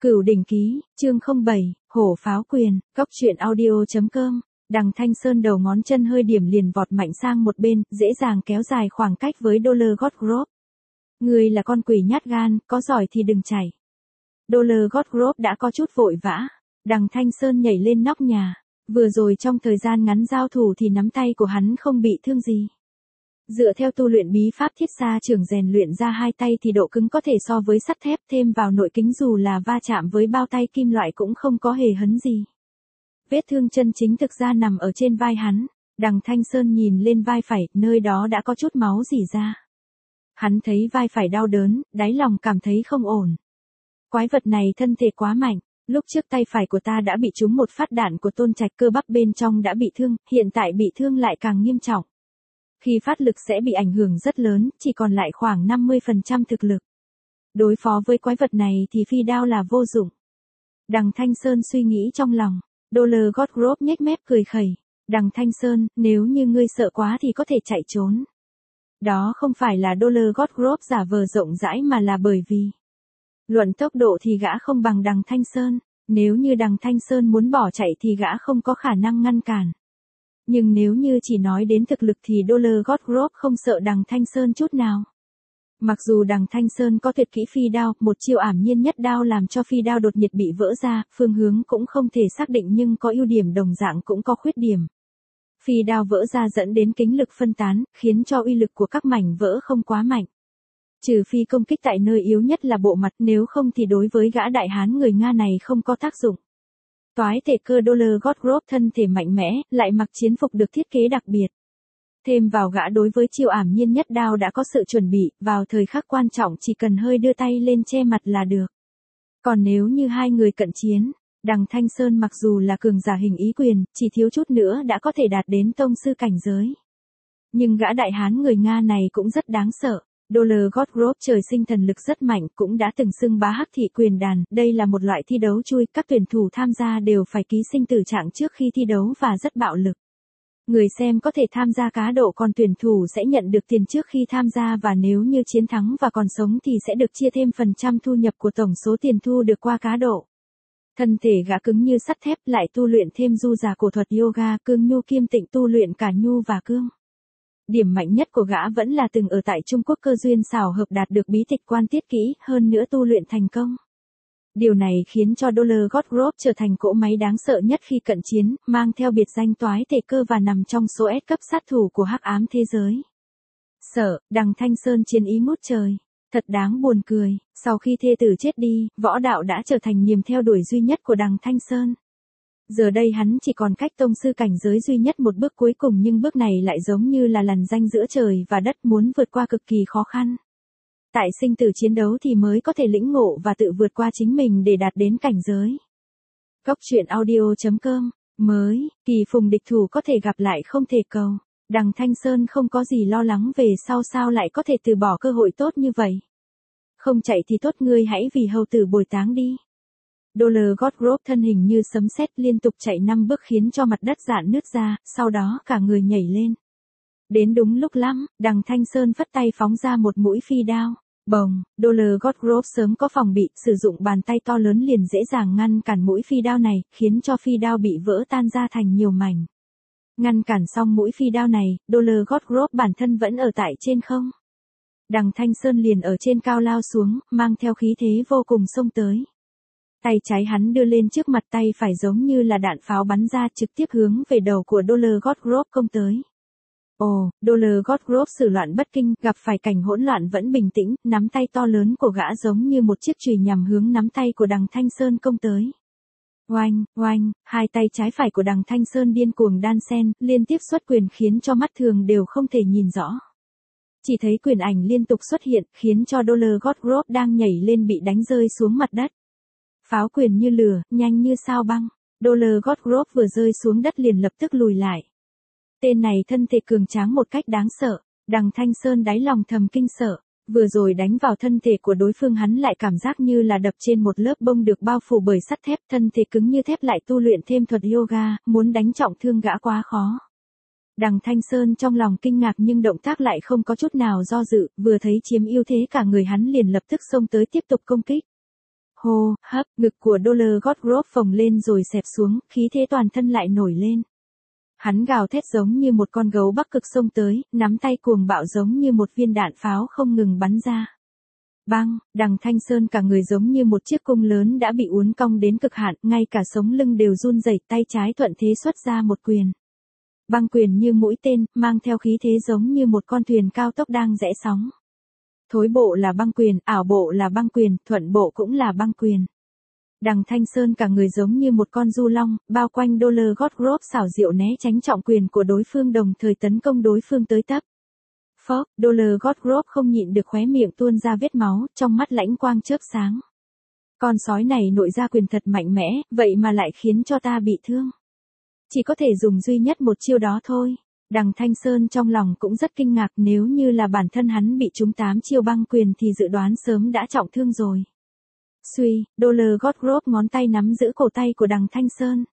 Cửu đỉnh ký, chương 07, hổ pháo quyền, góc truyện audio.com. Đằng Thanh Sơn đầu ngón chân hơi điểm liền vọt mạnh sang một bên, dễ dàng kéo dài khoảng cách với Dollar God Group. Người là con quỷ nhát gan, có giỏi thì đừng chạy. Dollar God Group đã có chút vội vã. Đằng Thanh Sơn nhảy lên nóc nhà. Vừa rồi trong thời gian ngắn giao thủ thì nắm tay của hắn không bị thương gì. Dựa theo tu luyện bí pháp thiết xa trưởng rèn luyện ra hai tay thì độ cứng có thể so với sắt thép, thêm vào nội kính dù là va chạm với bao tay kim loại cũng không có hề hấn gì. Vết thương chân chính thực ra nằm ở trên vai hắn. Đằng Thanh Sơn nhìn lên vai phải, nơi đó đã có chút máu rỉ ra. Hắn thấy vai phải đau đớn, đáy lòng cảm thấy không ổn. Quái vật này thân thể quá mạnh. Lúc trước tay phải của ta đã bị trúng một phát đạn của Tôn Trạch, cơ bắp bên trong đã bị thương, hiện tại bị thương lại càng nghiêm trọng. Khi phát lực sẽ bị ảnh hưởng rất lớn, chỉ còn lại khoảng 50% thực lực. Đối phó với quái vật này thì phi đao là vô dụng. Đằng Thanh Sơn suy nghĩ trong lòng. Dollar God Group nhếch mép cười khẩy. Đằng Thanh Sơn, nếu như ngươi sợ quá thì có thể chạy trốn. Đó không phải là Dollar God Group giả vờ rộng rãi mà là bởi vì luận tốc độ thì gã không bằng đằng Thanh Sơn. Nếu như đằng Thanh Sơn muốn bỏ chạy thì gã không có khả năng ngăn cản. Nhưng nếu như chỉ nói đến thực lực thì Dollar God Group không sợ đằng Thanh Sơn chút nào. Mặc dù đằng Thanh Sơn có tuyệt kỹ phi đao, một chiêu ảm nhiên nhất đao làm cho phi đao đột nhiệt bị vỡ ra, phương hướng cũng không thể xác định nhưng có ưu điểm đồng dạng cũng có khuyết điểm. Phi đao vỡ ra dẫn đến kính lực phân tán, khiến cho uy lực của các mảnh vỡ không quá mạnh. Trừ phi công kích tại nơi yếu nhất là bộ mặt, nếu không thì đối với gã đại hán người Nga này không có tác dụng. Toái thể cơ Dollar God Group thân thể mạnh mẽ, lại mặc chiến phục được thiết kế đặc biệt. Thêm vào gã đối với chiêu ảm nhiên nhất đao đã có sự chuẩn bị, vào thời khắc quan trọng chỉ cần hơi đưa tay lên che mặt là được. Còn nếu như hai người cận chiến, đằng Thanh Sơn mặc dù là cường giả hình ý quyền, chỉ thiếu chút nữa đã có thể đạt đến tông sư cảnh giới. Nhưng gã đại hán người Nga này cũng rất đáng sợ. Dollar God Group trời sinh thần lực rất mạnh, cũng đã từng xưng bá hắc thị quyền đàn, đây là một loại thi đấu chui, các tuyển thủ tham gia đều phải ký sinh tử trạng trước khi thi đấu và rất bạo lực. Người xem có thể tham gia cá độ, còn tuyển thủ sẽ nhận được tiền trước khi tham gia và nếu như chiến thắng và còn sống thì sẽ được chia thêm phần trăm thu nhập của tổng số tiền thu được qua cá độ. Thân thể gã cứng như sắt thép, lại tu luyện thêm du giả cổ thuật yoga, cương nhu kiêm tịnh, tu luyện cả nhu và cương. Điểm mạnh nhất của gã vẫn là từng ở tại Trung Quốc cơ duyên xảo hợp đạt được bí tịch quan tiết kỹ, hơn nữa tu luyện thành công. Điều này khiến cho Dollar God Group trở thành cỗ máy đáng sợ nhất khi cận chiến, mang theo biệt danh toái thể cơ và nằm trong số S cấp sát thủ của hắc ám thế giới. Sợ, đằng Thanh Sơn chiến ý ngút trời. Thật đáng buồn cười, sau khi thê tử chết đi, võ đạo đã trở thành niềm theo đuổi duy nhất của đằng Thanh Sơn. Giờ đây hắn chỉ còn cách tông sư cảnh giới duy nhất một bước cuối cùng, nhưng bước này lại giống như là lằn ranh giữa trời và đất, muốn vượt qua cực kỳ khó khăn. Tại sinh tử chiến đấu thì mới có thể lĩnh ngộ và tự vượt qua chính mình để đạt đến cảnh giới. Góc truyện audio.com. Mới, kỳ phùng địch thủ có thể gặp lại không thể cầu. Đằng Thanh Sơn không có gì lo lắng về sau, sao lại có thể từ bỏ cơ hội tốt như vậy. Không chạy thì tốt, ngươi hãy vì hầu tử bồi táng đi. Dollar God Group thân hình như sấm sét liên tục chạy 5 bước khiến cho mặt đất rạn nứt ra, sau đó cả người nhảy lên. Đến đúng lúc lắm, đằng Thanh Sơn phất tay phóng ra một mũi phi đao. Bồng, Dollar God Group sớm có phòng bị, sử dụng bàn tay to lớn liền dễ dàng ngăn cản mũi phi đao này, khiến cho phi đao bị vỡ tan ra thành nhiều mảnh. Ngăn cản xong mũi phi đao này, Dollar God Group bản thân vẫn ở tại trên không. Đằng Thanh Sơn liền ở trên cao lao xuống, mang theo khí thế vô cùng xông tới. Tay trái hắn đưa lên trước mặt, tay phải giống như là đạn pháo bắn ra trực tiếp hướng về đầu của Dollar God Group công tới. Ồ, Dollar God Group xử loạn bất kinh, gặp phải cảnh hỗn loạn vẫn bình tĩnh, nắm tay to lớn của gã giống như một chiếc chùy nhằm hướng nắm tay của đằng Thanh Sơn công tới. Oanh, oanh, hai tay trái phải của đằng Thanh Sơn điên cuồng đan xen, liên tiếp xuất quyền khiến cho mắt thường đều không thể nhìn rõ. Chỉ thấy quyền ảnh liên tục xuất hiện, khiến cho Dollar God Group đang nhảy lên bị đánh rơi xuống mặt đất. Pháo quyền như lửa, nhanh như sao băng. Dollar God Group vừa rơi xuống đất liền lập tức lùi lại. Tên này thân thể cường tráng một cách đáng sợ. Đằng Thanh Sơn đáy lòng thầm kinh sợ. Vừa rồi đánh vào thân thể của đối phương hắn lại cảm giác như là đập trên một lớp bông được bao phủ bởi sắt thép, thân thể cứng như thép, lại tu luyện thêm thuật yoga, muốn đánh trọng thương gã quá khó. Đằng Thanh Sơn trong lòng kinh ngạc nhưng động tác lại không có chút nào do dự, vừa thấy chiếm ưu thế cả người hắn liền lập tức xông tới tiếp tục công kích. Hô, hấp, ngực của Dollar Godrop phồng lên rồi xẹp xuống, khí thế toàn thân lại nổi lên. Hắn gào thét giống như một con gấu Bắc Cực xông tới, nắm tay cuồng bạo giống như một viên đạn pháo không ngừng bắn ra. Bang, Đằng Thanh Sơn cả người giống như một chiếc cung lớn đã bị uốn cong đến cực hạn, ngay cả sống lưng đều run rẩy, tay trái thuận thế xuất ra một quyền. Băng quyền như mũi tên, mang theo khí thế giống như một con thuyền cao tốc đang rẽ sóng. Thối bộ là băng quyền, ảo bộ là băng quyền, thuận bộ cũng là băng quyền. Đằng Thanh Sơn cả người giống như một con du long, bao quanh Dollar Godrop xảo diệu né tránh trọng quyền của đối phương đồng thời tấn công đối phương tới tấp. Phốc, Dollar Godrop không nhịn được khóe miệng tuôn ra vết máu, trong mắt lãnh quang chớp sáng. Con sói này nội ra quyền thật mạnh mẽ, vậy mà lại khiến cho ta bị thương. Chỉ có thể dùng duy nhất một chiêu đó thôi. Đằng Thanh Sơn trong lòng cũng rất kinh ngạc, nếu như là bản thân hắn bị trúng 8 chiêu băng quyền thì dự đoán sớm đã trọng thương rồi. Suy, Dollar Godrop ngón tay nắm giữ cổ tay của Đằng Thanh Sơn.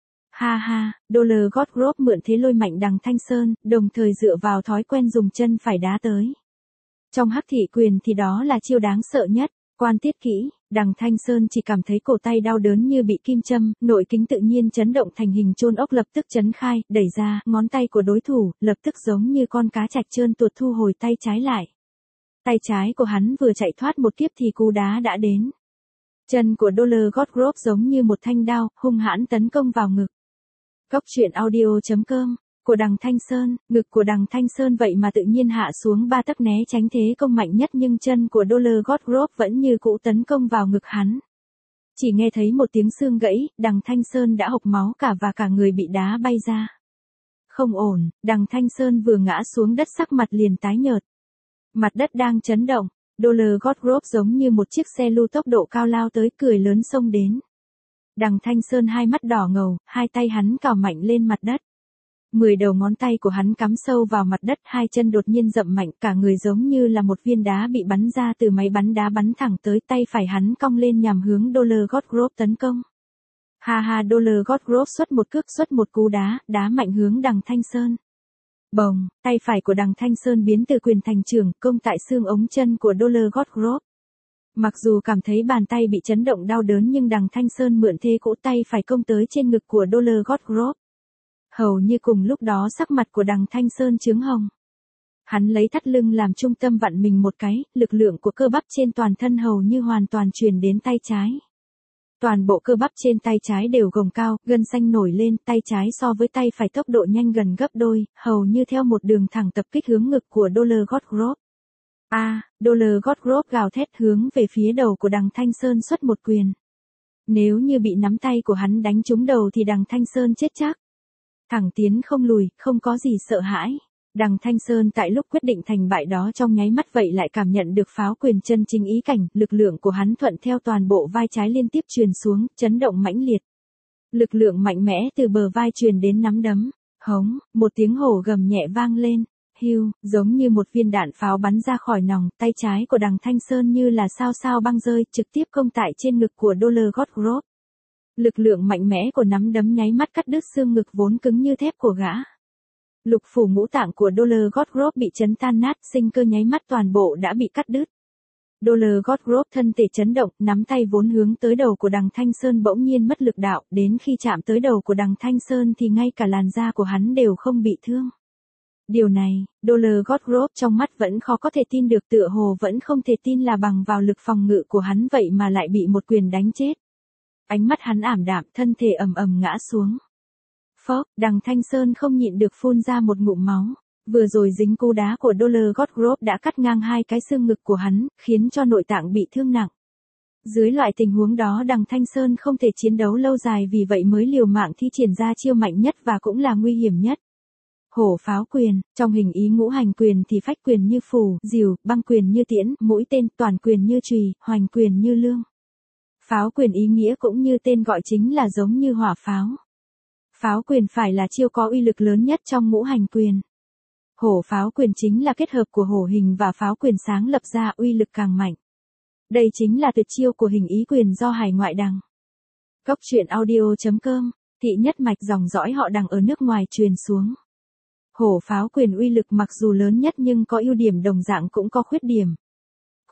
Ha ha, Dollar Godrop mượn thế lôi mạnh Đằng Thanh Sơn, đồng thời dựa vào thói quen dùng chân phải đá tới. Trong hắc thị quyền thì đó là chiêu đáng sợ nhất. Quan tiết kỹ, Đằng Thanh Sơn chỉ cảm thấy cổ tay đau đớn như bị kim châm, nội kính tự nhiên chấn động thành hình chôn ốc lập tức chấn khai, đẩy ra, ngón tay của đối thủ, lập tức giống như con cá trạch trơn tuột thu hồi tay trái lại. Tay trái của hắn vừa chạy thoát một kiếp thì cú đá đã đến. Chân của Dollar Godrop giống như một thanh đao, hung hãn tấn công vào ngực. Cốc truyện audio.com của Đằng Thanh Sơn, ngực của Đằng Thanh Sơn vậy mà tự nhiên hạ xuống 3 tấc né tránh thế công mạnh nhất nhưng chân của Dollar Godrop vẫn như cũ tấn công vào ngực hắn. Chỉ nghe thấy một tiếng xương gãy, Đằng Thanh Sơn đã hộc máu và cả người bị đá bay ra. Không ổn, Đằng Thanh Sơn vừa ngã xuống đất sắc mặt liền tái nhợt. Mặt đất đang chấn động, Dollar Godrop giống như một chiếc xe lưu tốc độ cao lao tới cười lớn xông đến. Đằng Thanh Sơn hai mắt đỏ ngầu, hai tay hắn cào mạnh lên mặt đất. 10 đầu ngón tay của hắn cắm sâu vào mặt đất, hai chân đột nhiên dậm mạnh, cả người giống như là một viên đá bị bắn ra từ máy bắn đá bắn thẳng tới, tay phải hắn cong lên nhằm hướng Dollar Godrop tấn công. Ha ha, Dollar Godrop xuất một cước xuất một cú đá mạnh hướng Đằng Thanh Sơn. Bồng, tay phải của Đằng Thanh Sơn biến từ quyền thành chưởng, công tại xương ống chân của Dollar Godrop. Mặc dù cảm thấy bàn tay bị chấn động đau đớn nhưng Đằng Thanh Sơn mượn thế cỗ tay phải công tới trên ngực của Dollar Godrop. Hầu như cùng lúc đó sắc mặt của Đằng Thanh Sơn chướng hồng. Hắn lấy thắt lưng làm trung tâm vặn mình một cái, lực lượng của cơ bắp trên toàn thân hầu như hoàn toàn truyền đến tay trái. Toàn bộ cơ bắp trên tay trái đều gồng cao, gân xanh nổi lên, tay trái so với tay phải tốc độ nhanh gần gấp đôi, hầu như theo một đường thẳng tập kích hướng ngực của Dollar Godrop. Dollar Godrop gào thét hướng về phía đầu của Đằng Thanh Sơn xuất một quyền. Nếu như bị nắm tay của hắn đánh trúng đầu thì Đằng Thanh Sơn chết chắc. Thẳng tiến không lùi, không có gì sợ hãi. Đằng Thanh Sơn tại lúc quyết định thành bại đó trong nháy mắt vậy lại cảm nhận được pháo quyền chân chính ý cảnh, lực lượng của hắn thuận theo toàn bộ vai trái liên tiếp truyền xuống, chấn động mãnh liệt. Lực lượng mạnh mẽ từ bờ vai truyền đến nắm đấm, hống, một tiếng hổ gầm nhẹ vang lên, hưu, giống như một viên đạn pháo bắn ra khỏi nòng, tay trái của Đằng Thanh Sơn như là sao băng rơi, trực tiếp công tại trên ngực của Dollar Godrop. Lực lượng mạnh mẽ của nắm đấm nháy mắt cắt đứt xương ngực vốn cứng như thép của gã. Lục phủ ngũ tạng của Dollar Godrop bị chấn tan nát, sinh cơ nháy mắt toàn bộ đã bị cắt đứt. Dollar Godrop thân thể chấn động, nắm tay vốn hướng tới đầu của Đằng Thanh Sơn bỗng nhiên mất lực đạo, đến khi chạm tới đầu của Đằng Thanh Sơn thì ngay cả làn da của hắn đều không bị thương. Điều này, Dollar Godrop trong mắt vẫn khó có thể tin được, tựa hồ vẫn không thể tin là bằng vào lực phòng ngự của hắn vậy mà lại bị một quyền đánh chết. Ánh mắt hắn ảm đạm, thân thể ầm ầm ngã xuống. Phốc, Đằng Thanh Sơn không nhịn được phun ra một ngụm máu. Vừa rồi dính cú đá của Dollar Godrop đã cắt ngang hai cái xương ngực của hắn, khiến cho nội tạng bị thương nặng. Dưới loại tình huống đó Đằng Thanh Sơn không thể chiến đấu lâu dài, vì vậy mới liều mạng thi triển ra chiêu mạnh nhất và cũng là nguy hiểm nhất. Hổ pháo quyền, trong hình ý ngũ hành quyền thì phách quyền như phù, diều, băng quyền như tiễn, mũi tên, toàn quyền như chùy, hoành quyền như lương. Pháo quyền ý nghĩa cũng như tên gọi chính là giống như hỏa pháo. Pháo quyền phải là chiêu có uy lực lớn nhất trong ngũ hành quyền. Hổ pháo quyền chính là kết hợp của hổ hình và pháo quyền sáng lập ra, uy lực càng mạnh. Đây chính là tuyệt chiêu của hình ý quyền do hải ngoại đằng. Cốc truyện audio.com, thị nhất mạch dòng dõi họ Đằng ở nước ngoài truyền xuống. Hổ pháo quyền uy lực mặc dù lớn nhất nhưng có ưu điểm đồng dạng cũng có khuyết điểm.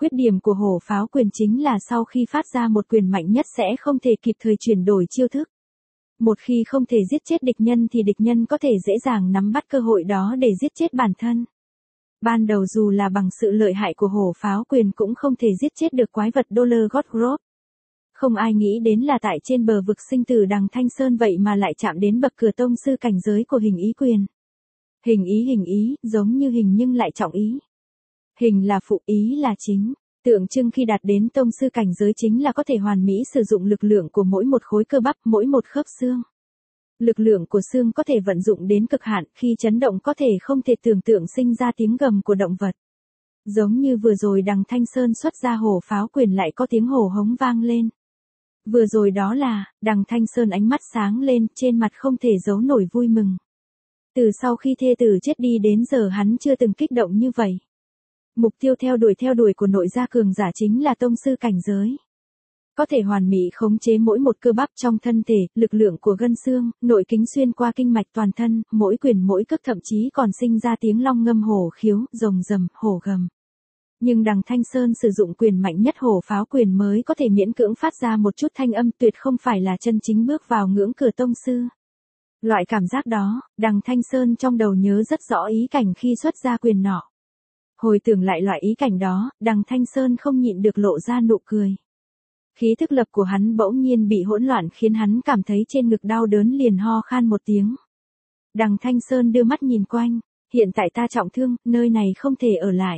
Khuyết điểm của hổ pháo quyền chính là sau khi phát ra một quyền mạnh nhất sẽ không thể kịp thời chuyển đổi chiêu thức. Một khi không thể giết chết địch nhân thì địch nhân có thể dễ dàng nắm bắt cơ hội đó để giết chết bản thân. Ban đầu dù là bằng sự lợi hại của hổ pháo quyền cũng không thể giết chết được quái vật Dollar God Grove. Không ai nghĩ đến là tại trên bờ vực sinh tử đằng Thanh Sơn vậy mà lại chạm đến bậc cửa tông sư cảnh giới của hình ý quyền. Hình ý, giống như hình nhưng lại trọng ý. Hình là phụ, ý là chính. Tượng trưng khi đạt đến tông sư cảnh giới chính là có thể hoàn mỹ sử dụng lực lượng của mỗi một khối cơ bắp, mỗi một khớp xương. Lực lượng của xương có thể vận dụng đến cực hạn, khi chấn động có thể không thể tưởng tượng sinh ra tiếng gầm của động vật. Giống như vừa rồi đằng Thanh Sơn xuất ra hổ pháo quyền lại có tiếng hổ hống vang lên. Vừa rồi đó là, đằng Thanh Sơn ánh mắt sáng lên, trên mặt không thể giấu nổi vui mừng. Từ sau khi thê tử chết đi đến giờ hắn chưa từng kích động như vậy. Mục tiêu theo đuổi của nội gia cường giả chính là tông sư cảnh giới. Có thể hoàn mỹ khống chế mỗi một cơ bắp trong thân thể, lực lượng của gân xương, nội kính xuyên qua kinh mạch toàn thân, mỗi quyền mỗi cước thậm chí còn sinh ra tiếng long ngâm hổ khiếu, rồng rầm, hổ gầm. Nhưng đằng Thanh Sơn sử dụng quyền mạnh nhất hổ pháo quyền mới có thể miễn cưỡng phát ra một chút thanh âm, tuyệt không phải là chân chính bước vào ngưỡng cửa tông sư. Loại cảm giác đó, đằng Thanh Sơn trong đầu nhớ rất rõ ý cảnh khi xuất ra quyền nọ. Hồi tưởng lại loại ý cảnh đó, đằng Thanh Sơn không nhịn được lộ ra nụ cười. Khí thức lập của hắn bỗng nhiên bị hỗn loạn khiến hắn cảm thấy trên ngực đau đớn liền ho khan một tiếng. Đằng Thanh Sơn đưa mắt nhìn quanh, hiện tại ta trọng thương, nơi này không thể ở lại.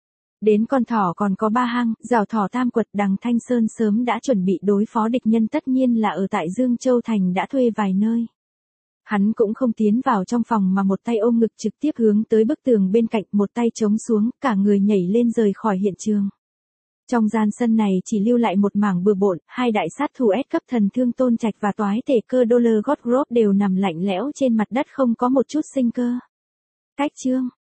Đến con thỏ còn có 3 hang, rào thỏ tam quật, đằng Thanh Sơn sớm đã chuẩn bị đối phó địch nhân, tất nhiên là ở tại Dương Châu Thành đã thuê vài nơi. Hắn cũng không tiến vào trong phòng mà một tay ôm ngực trực tiếp hướng tới bức tường bên cạnh, một tay chống xuống, cả người nhảy lên rời khỏi hiện trường. Trong gian sân này chỉ lưu lại một mảng bừa bộn, hai đại sát thủ S cấp thần thương Tôn Trạch và toái tể cơ Dollar God Grove đều nằm lạnh lẽo trên mặt đất không có một chút sinh cơ. Cách chương